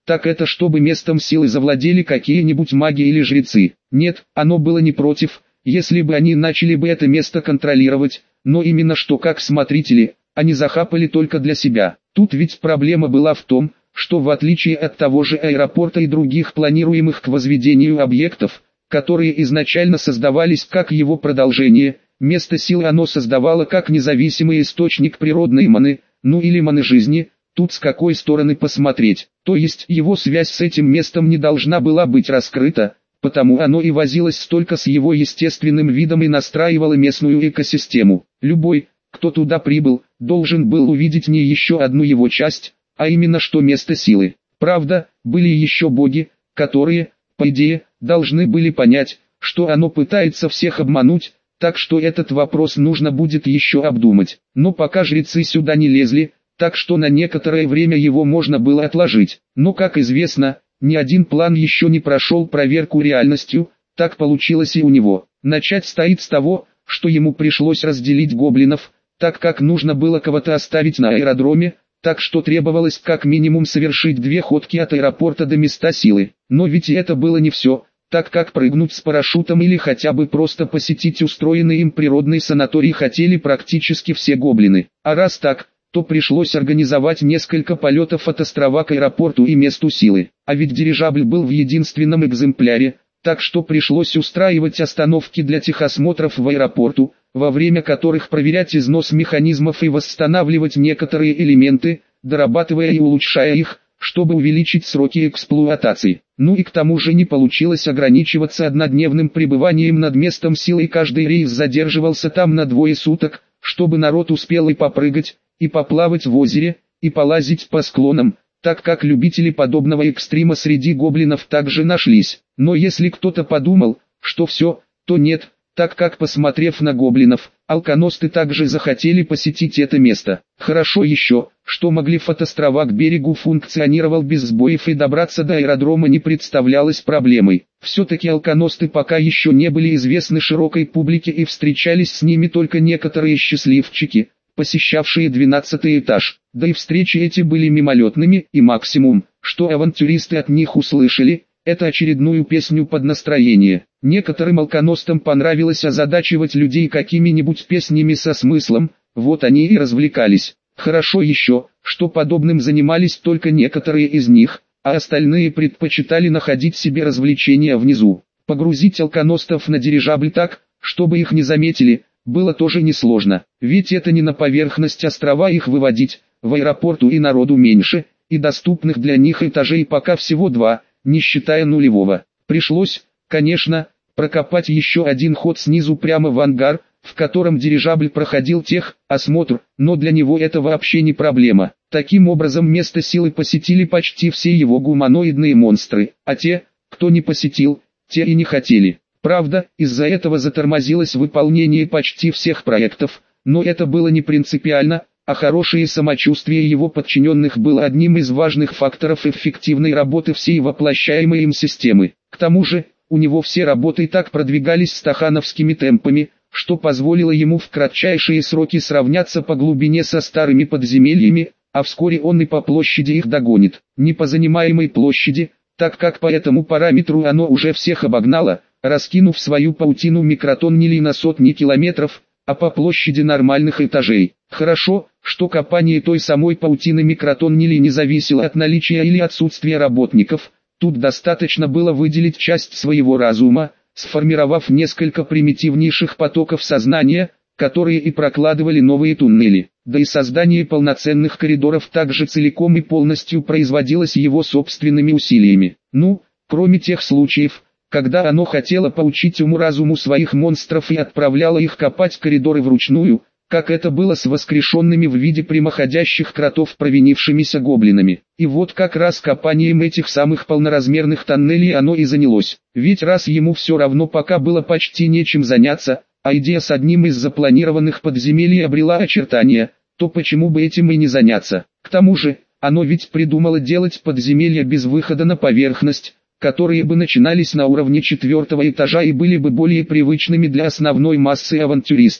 так это чтобы местом силы завладели какие-нибудь маги или жрецы. Нет, оно было не против, если бы они начали бы это место контролировать, но именно что как смотрители, они захапали только для себя. Тут ведь проблема была в том, что в отличие от того же аэропорта и других планируемых к возведению объектов, которые изначально создавались как его продолжение, место силы оно создавало как независимый источник природной маны, ну или маны жизни, тут с какой стороны посмотреть, то есть его связь с этим местом не должна была быть раскрыта, потому оно и возилось столько с его естественным видом и настраивало местную экосистему. Любой, кто туда прибыл, должен был увидеть не еще одну его часть, а именно что место силы. Правда, были еще боги, которые, по идее, должны были понять, что оно пытается всех обмануть, так что этот вопрос нужно будет еще обдумать. Но пока жрецы сюда не лезли, так что на некоторое время его можно было отложить. Но как известно, ни один план еще не прошел проверку реальностью, так получилось и у него. Начать стоит с того, что ему пришлось разделить гоблинов, так как нужно было кого-то оставить на аэродроме, так что требовалось как минимум совершить две ходки от аэропорта до места силы. Но ведь и это было не все, так как прыгнуть с парашютом или хотя бы просто посетить устроенный им природный санаторий хотели практически все гоблины. А раз так, то пришлось организовать несколько полетов от острова к аэропорту и месту силы. А ведь дирижабль был в единственном экземпляре, так что пришлось устраивать остановки для техосмотров в аэропорту, во время которых проверять износ механизмов и восстанавливать некоторые элементы, дорабатывая и улучшая их, чтобы увеличить сроки эксплуатации. Ну и к тому же не получилось ограничиваться однодневным пребыванием над местом силы, и каждый рейс задерживался там на двое суток, чтобы народ успел и попрыгать, и поплавать в озере, и полазить по склонам, так как любители подобного экстрима среди гоблинов также нашлись. Но если кто-то подумал, что все, то нет, так как, посмотрев на гоблинов, алконосты также захотели посетить это место. Хорошо еще, что могли фотострова к берегу функционировал без сбоев и добраться до аэродрома не представлялось проблемой. Все-таки алконосты пока еще не были известны широкой публике и встречались с ними только некоторые счастливчики, посещавшие двенадцатый этаж. Да и встречи эти были мимолетными, и максимум, что авантюристы от них услышали, это очередную песню под настроение. Некоторым алконостам понравилось озадачивать людей какими-нибудь песнями со смыслом, вот они и развлекались. Хорошо еще, что подобным занимались только некоторые из них, а остальные предпочитали находить себе развлечения внизу. Погрузить алконостов на дирижабль так, чтобы их не заметили, было тоже несложно, ведь это не на поверхность острова их выводить, в аэропорту и народу меньше, и доступных для них этажей пока всего два, не считая нулевого. Пришлось, конечно, прокопать еще один ход снизу прямо в ангар, в котором дирижабль проходил техосмотр, но для него это вообще не проблема. Таким образом место силы посетили почти все его гуманоидные монстры, а те, кто не посетил, те и не хотели. Правда, из-за этого затормозилось выполнение почти всех проектов, но это было не принципиально, а хорошее самочувствие его подчиненных было одним из важных факторов эффективной работы всей воплощаемой им системы. К тому же, у него все работы так продвигались стахановскими темпами, что позволило ему в кратчайшие сроки сравняться по глубине со старыми подземельями, а вскоре он и по площади их догонит. Не по занимаемой площади, так как по этому параметру оно уже всех обогнало, раскинув свою паутину микротоннелей на сотни километров, а по площади нормальных этажей. Хорошо, что копание той самой паутины микротоннелей не зависело от наличия или отсутствия работников, тут достаточно было выделить часть своего разума, сформировав несколько примитивнейших потоков сознания, которые и прокладывали новые туннели. Да и создание полноценных коридоров также целиком и полностью производилось его собственными усилиями. Ну, кроме тех случаев, когда оно хотело поучить уму-разуму своих монстров и отправляло их копать коридоры вручную, как это было с воскрешенными в виде прямоходящих кротов провинившимися гоблинами. И вот как раз копанием этих самых полноразмерных тоннелей оно и занялось. Ведь раз ему все равно пока было почти нечем заняться, а идея с одним из запланированных подземелий обрела очертания, то почему бы этим и не заняться? К тому же, оно ведь придумало делать подземелья без выхода на поверхность, которые бы начинались на уровне четвертого этажа и были бы более привычными для основной массы авантюристов.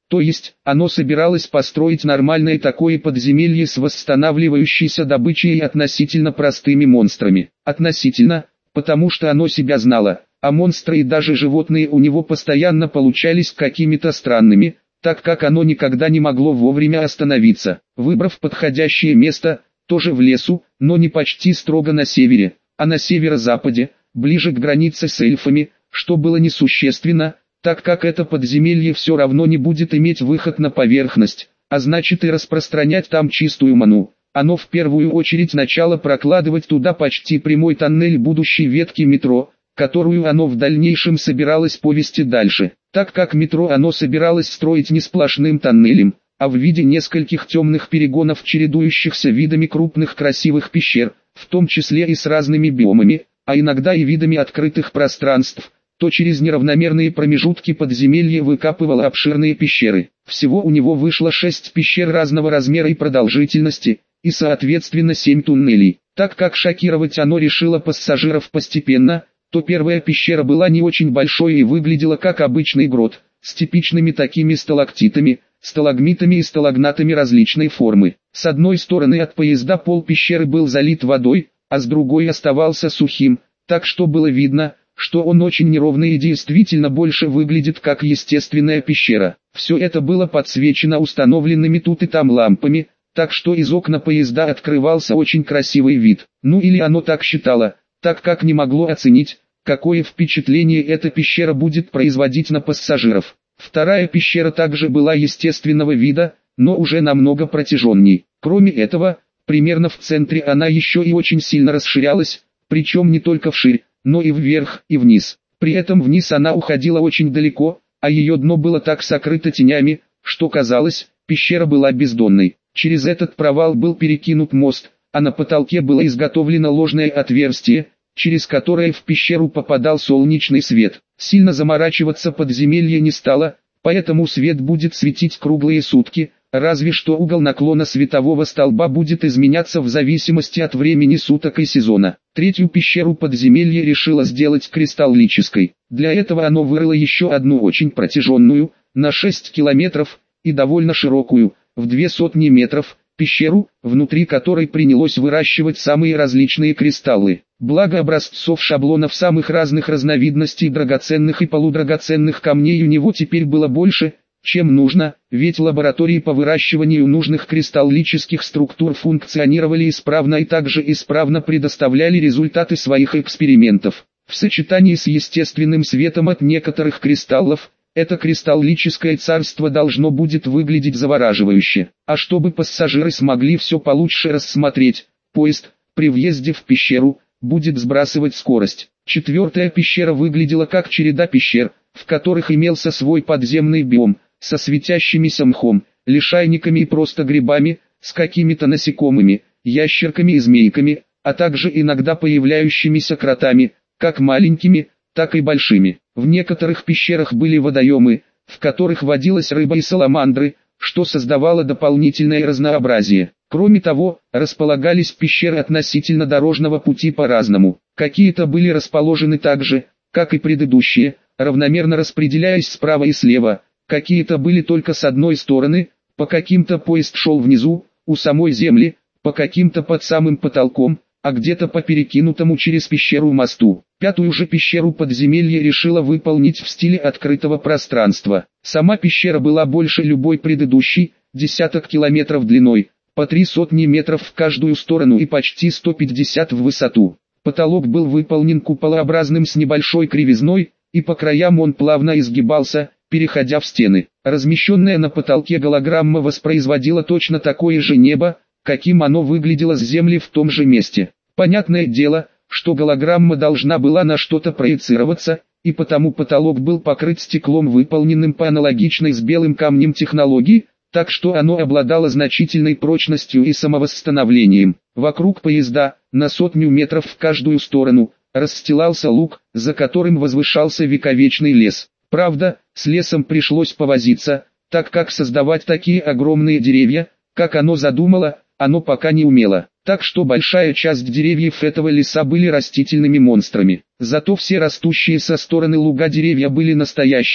То есть, оно собиралось построить нормальное такое подземелье с восстанавливающейся добычей и относительно простыми монстрами. Относительно, потому что оно себя знало, а монстры и даже животные у него постоянно получались какими-то странными, так как оно никогда не могло вовремя остановиться. Выбрав подходящее место, тоже в лесу, но не почти строго на севере, а на северо-западе, ближе к границе с эльфами, что было несущественно, так как это подземелье все равно не будет иметь выход на поверхность, а значит и распространять там чистую ману. Оно в первую очередь начало прокладывать туда почти прямой тоннель будущей ветки метро, которую оно в дальнейшем собиралось повести дальше, так как метро оно собиралось строить не сплошным тоннелем, а в виде нескольких темных перегонов, чередующихся видами крупных красивых пещер, в том числе и с разными биомами, а иногда и видами открытых пространств, то через неравномерные промежутки подземелья выкапывало обширные пещеры. Всего у него вышло шесть пещер разного размера и продолжительности, и соответственно семь туннелей. Так как шокировать оно решило пассажиров постепенно, то первая пещера была не очень большой и выглядела как обычный грот, с типичными такими сталактитами, сталагмитами и сталагнатами различной формы. С одной стороны от поезда пол пещеры был залит водой, а с другой оставался сухим, так что было видно, что он очень неровный и действительно больше выглядит как естественная пещера. Все это было подсвечено установленными тут и там лампами, так что из окна поезда открывался очень красивый вид. Ну или оно так считало, так как не могло оценить, какое впечатление эта пещера будет производить на пассажиров. Вторая пещера также была естественного вида, но уже намного протяженней. Кроме этого, примерно в центре она еще и очень сильно расширялась, причем не только вширь, но и вверх и вниз. При этом вниз она уходила очень далеко, а ее дно было так сокрыто тенями, что казалось, пещера была бездонной. Через этот провал был перекинут мост, а на потолке было изготовлено ложное отверстие, через которое в пещеру попадал солнечный свет. Сильно заморачиваться подземелье не стало, поэтому свет будет светить круглые сутки, разве что угол наклона светового столба будет изменяться в зависимости от времени суток и сезона. Третью пещеру подземелья решило сделать кристаллической. Для этого оно вырыло еще одну очень протяженную, на шесть километров, и довольно широкую, в две сотни метров, пещеру, внутри которой принялось выращивать самые различные кристаллы. Благо образцов шаблонов самых разных разновидностей драгоценных и полудрагоценных камней у него теперь было больше, чем нужно, ведь лаборатории по выращиванию нужных кристаллических структур функционировали исправно и также исправно предоставляли результаты своих экспериментов. В сочетании с естественным светом от некоторых кристаллов, это кристаллическое царство должно будет выглядеть завораживающе. А чтобы пассажиры смогли все получше рассмотреть, поезд, при въезде в пещеру, будет сбрасывать скорость. Четвертая пещера выглядела как череда пещер, в которых имелся свой подземный биом, со светящимися мхом, лишайниками и просто грибами, с какими-то насекомыми, ящерками и змейками, а также иногда появляющимися кротами, как маленькими, так и большими. В некоторых пещерах были водоемы, в которых водилась рыба и саламандры, что создавало дополнительное разнообразие. Кроме того, располагались пещеры относительно дорожного пути по-разному. Какие-то были расположены так же, как и предыдущие, равномерно распределяясь справа и слева, какие-то были только с одной стороны, по каким-то поезд шел внизу, у самой земли, по каким-то под самым потолком, а где-то по перекинутому через пещеру мосту. Пятую же пещеру подземелья решила выполнить в стиле открытого пространства. Сама пещера была больше любой предыдущей, десяток километров длиной, по три сотни метров в каждую сторону и почти сто пятьдесят в высоту. Потолок был выполнен куполообразным с небольшой кривизной, и по краям он плавно изгибался, переходя в стены. Размещенная на потолке голограмма воспроизводила точно такое же небо, каким оно выглядело с земли в том же месте. Понятное дело, что голограмма должна была на что-то проецироваться, и потому потолок был покрыт стеклом, выполненным по аналогичной с белым камнем технологии, так что оно обладало значительной прочностью и самовосстановлением. Вокруг поезда, на сотню метров в каждую сторону, расстилался луг, за которым возвышался вековечный лес. Правда, с лесом пришлось повозиться, так как создавать такие огромные деревья, как оно задумало, оно пока не умело. Так что большая часть деревьев этого леса были растительными монстрами. Зато все растущие со стороны луга деревья были настоящими,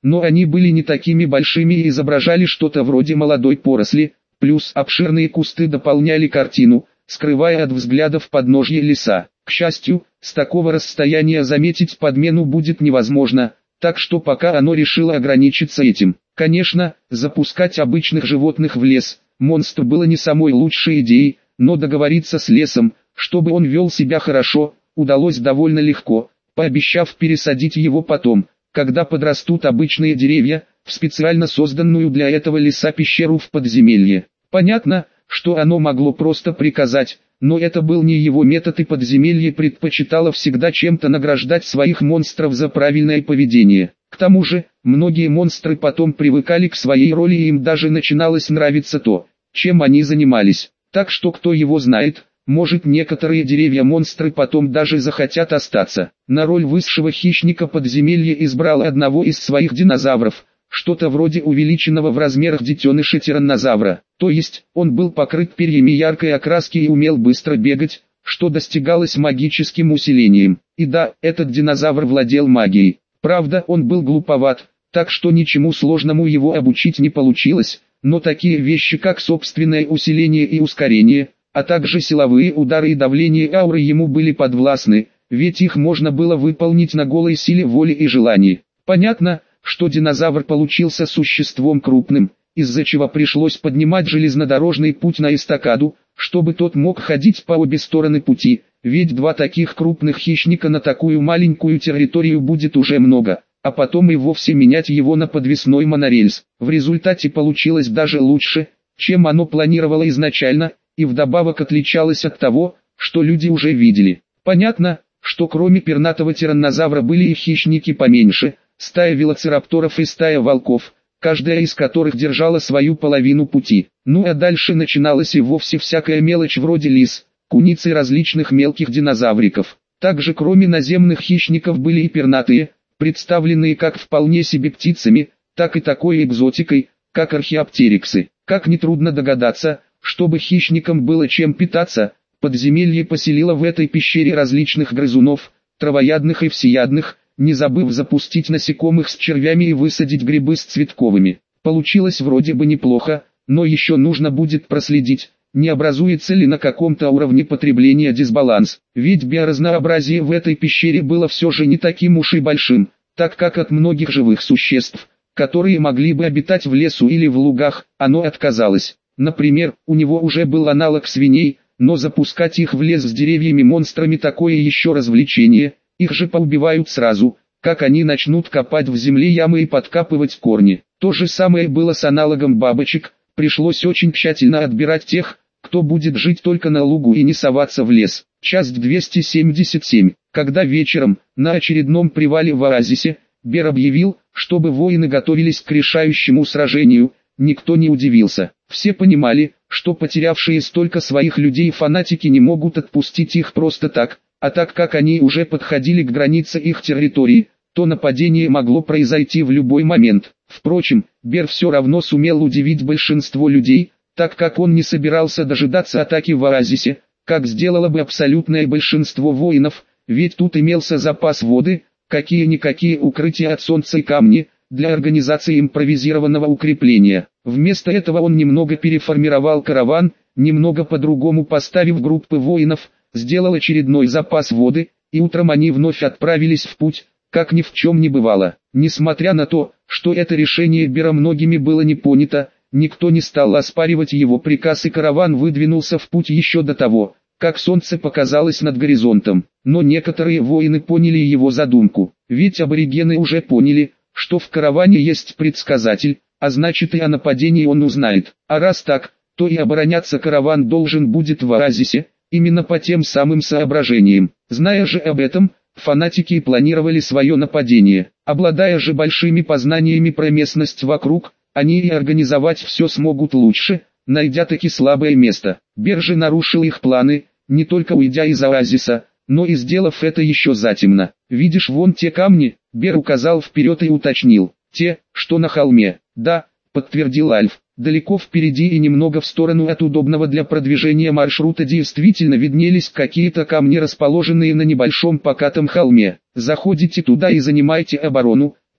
но они были не такими большими и изображали что-то вроде молодой поросли, плюс обширные кусты дополняли картину, скрывая от взглядов подножье леса. К счастью, с такого расстояния заметить подмену будет невозможно, так что пока оно решило ограничиться этим. Конечно, запускать обычных животных в лес, монстр было не самой лучшей идеей, но договориться с лесом, чтобы он вел себя хорошо, удалось довольно легко, пообещав пересадить его потом, когда подрастут обычные деревья, в специально созданную для этого леса пещеру в подземелье. Понятно, что оно могло просто приказать, но это был не его метод, и подземелье предпочитало всегда чем-то награждать своих монстров за правильное поведение. К тому же, многие монстры потом привыкали к своей роли и им даже начиналось нравиться то, чем они занимались. Так что кто его знает, может некоторые деревья-монстры потом даже захотят остаться. На роль высшего хищника подземелье избрал одного из своих динозавров, что-то вроде увеличенного в размерах детеныша тираннозавра. То есть, он был покрыт перьями яркой окраски и умел быстро бегать, что достигалось магическим усилением. И да, этот динозавр владел магией. Правда, он был глуповат, так что ничему сложному его обучить не получилось, но такие вещи как собственное усиление и ускорение, а также силовые удары и давление ауры ему были подвластны, ведь их можно было выполнить на голой силе воли и желании. Понятно, что динозавр получился существом крупным, из-за чего пришлось поднимать железнодорожный путь на эстакаду, чтобы тот мог ходить по обе стороны пути, ведь два таких крупных хищника на такую маленькую территорию будет уже много, а потом и вовсе менять его на подвесной монорельс. В результате получилось даже лучше, чем оно планировало изначально, и вдобавок отличалось от того, что люди уже видели. Понятно, что кроме пернатого тираннозавра были и хищники поменьше, стая велоцирапторов и стая волков, каждая из которых держала свою половину пути. Ну а дальше начиналась и вовсе всякая мелочь вроде лис, куниц и различных мелких динозавриков. Также кроме наземных хищников были и пернатые, представленные как вполне себе птицами, так и такой экзотикой, как археоптериксы. Как нетрудно догадаться, чтобы хищникам было чем питаться, подземелье поселило в этой пещере различных грызунов, травоядных и всеядных, не забыв запустить насекомых с червями и высадить грибы с цветковыми. Получилось вроде бы неплохо, но еще нужно будет проследить, не образуется ли на каком-то уровне потребления дисбаланс, ведь биоразнообразие в этой пещере было все же не таким уж и большим, так как от многих живых существ, которые могли бы обитать в лесу или в лугах, оно отказалось. Например, у него уже был аналог свиней, но запускать их в лес с деревьями-монстрами такое еще развлечение, их же поубивают сразу, как они начнут копать в земле ямы и подкапывать корни. То же самое было с аналогом бабочек, пришлось очень тщательно отбирать тех, кто будет жить только на лугу и не соваться в лес. Часть двести семьдесят семь. Когда вечером, на очередном привале в оазисе, Бер объявил, чтобы воины готовились к решающему сражению, никто не удивился. Все понимали, что потерявшие столько своих людей фанатики не могут отпустить их просто так, а так как они уже подходили к границе их территории, то нападение могло произойти в любой момент. Впрочем, Бер все равно сумел удивить большинство людей, так как он не собирался дожидаться атаки в оазисе, как сделало бы абсолютное большинство воинов, ведь тут имелся запас воды, какие-никакие укрытия от солнца и камни, для организации импровизированного укрепления. Вместо этого он немного переформировал караван, немного по-другому поставив группы воинов, сделал очередной запас воды, и утром они вновь отправились в путь, как ни в чем не бывало. Несмотря на то, что это решение Бера многими было не понято, никто не стал оспаривать его приказ, и караван выдвинулся в путь еще до того, как солнце показалось над горизонтом. Но некоторые воины поняли его задумку, ведь аборигены уже поняли, что в караване есть предсказатель, а значит и о нападении он узнает. А раз так, то и обороняться караван должен будет в оазисе, именно по тем самым соображениям. Зная же об этом, фанатики планировали свое нападение. Обладая же большими познаниями про местность вокруг, они и организовать все смогут лучше, найдя таки слабое место. Бер же нарушил их планы, не только уйдя из оазиса, но и сделав это еще затемно. «Видишь вон те камни?» Бер указал вперед и уточнил. «Те, что на холме». «Да», подтвердил Альф. Далеко впереди и немного в сторону от удобного для продвижения маршрута действительно виднелись какие-то камни, расположенные на небольшом покатом холме. «Заходите туда и занимайте оборону»,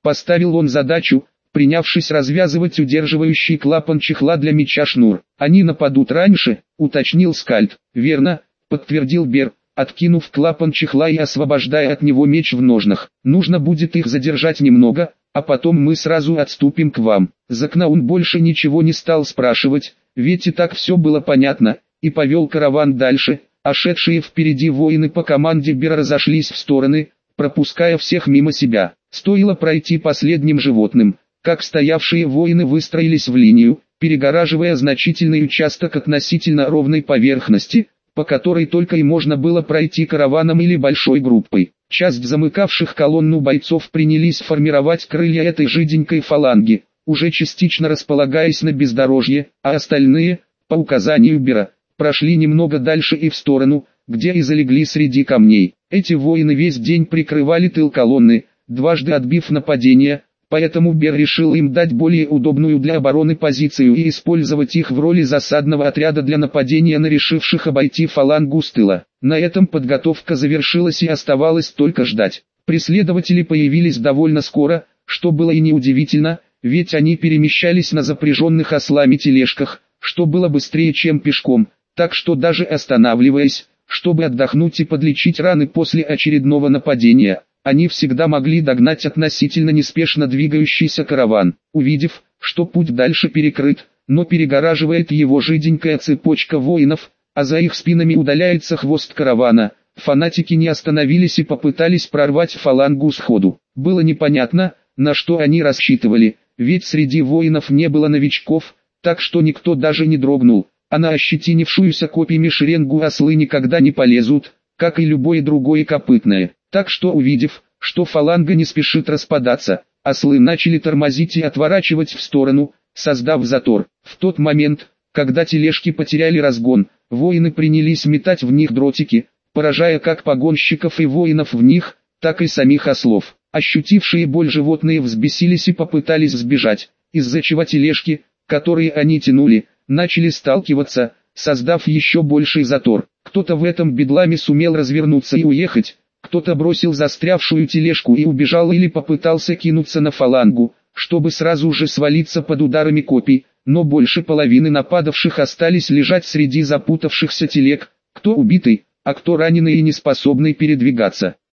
Поставил он задачу, принявшись развязывать удерживающий клапан чехла для меча шнур. «Они нападут раньше», — уточнил Скальд. «Верно», — подтвердил Бер, откинув клапан чехла и освобождая от него меч в ножнах. «Нужно будет их задержать немного, а потом мы сразу отступим к вам». Закнаун больше ничего не стал спрашивать, ведь и так все было понятно, и повел караван дальше, а шедшие впереди воины по команде Бера разошлись в стороны, пропуская всех мимо себя. Стоило пройти последним животным, как стоявшие воины выстроились в линию, перегораживая значительный участок относительно ровной поверхности, по которой только и можно было пройти караваном или большой группой. Часть замыкавших колонну бойцов принялись формировать крылья этой жиденькой фаланги, уже частично располагаясь на бездорожье, а остальные, по указанию Бера, прошли немного дальше и в сторону, где и залегли среди камней. Эти воины весь день прикрывали тыл колонны, дважды отбив нападение, поэтому Бер решил им дать более удобную для обороны позицию и использовать их в роли засадного отряда для нападения на решивших обойти фалангу с тыла. На этом подготовка завершилась и оставалось только ждать. Преследователи появились довольно скоро, что было и неудивительно, ведь они перемещались на запряженных ослами тележках, что было быстрее, чем пешком, так что даже останавливаясь, чтобы отдохнуть и подлечить раны после очередного нападения, они всегда могли догнать относительно неспешно двигающийся караван. Увидев, что путь дальше перекрыт, но перегораживает его жиденькая цепочка воинов, а за их спинами удаляется хвост каравана, фанатики не остановились и попытались прорвать фалангу сходу. Было непонятно, на что они рассчитывали, ведь среди воинов не было новичков, так что никто даже не дрогнул, а на ощетинившуюся копьями шеренгу ослы никогда не полезут, как и любое другое копытное. Так что, увидев, что фаланга не спешит распадаться, ослы начали тормозить и отворачивать в сторону, создав затор. В тот момент, когда тележки потеряли разгон, воины принялись метать в них дротики, поражая как погонщиков и воинов в них, так и самих ослов. Ощутившие боль животные взбесились и попытались сбежать, из-за чего тележки, которые они тянули, начали сталкиваться, создав еще больший затор. Кто-то в этом бедламе сумел развернуться и уехать, кто-то бросил застрявшую тележку и убежал или попытался кинуться на фалангу, чтобы сразу же свалиться под ударами копий, но больше половины нападавших остались лежать среди запутавшихся телег, кто убитый, а кто раненый и неспособный передвигаться.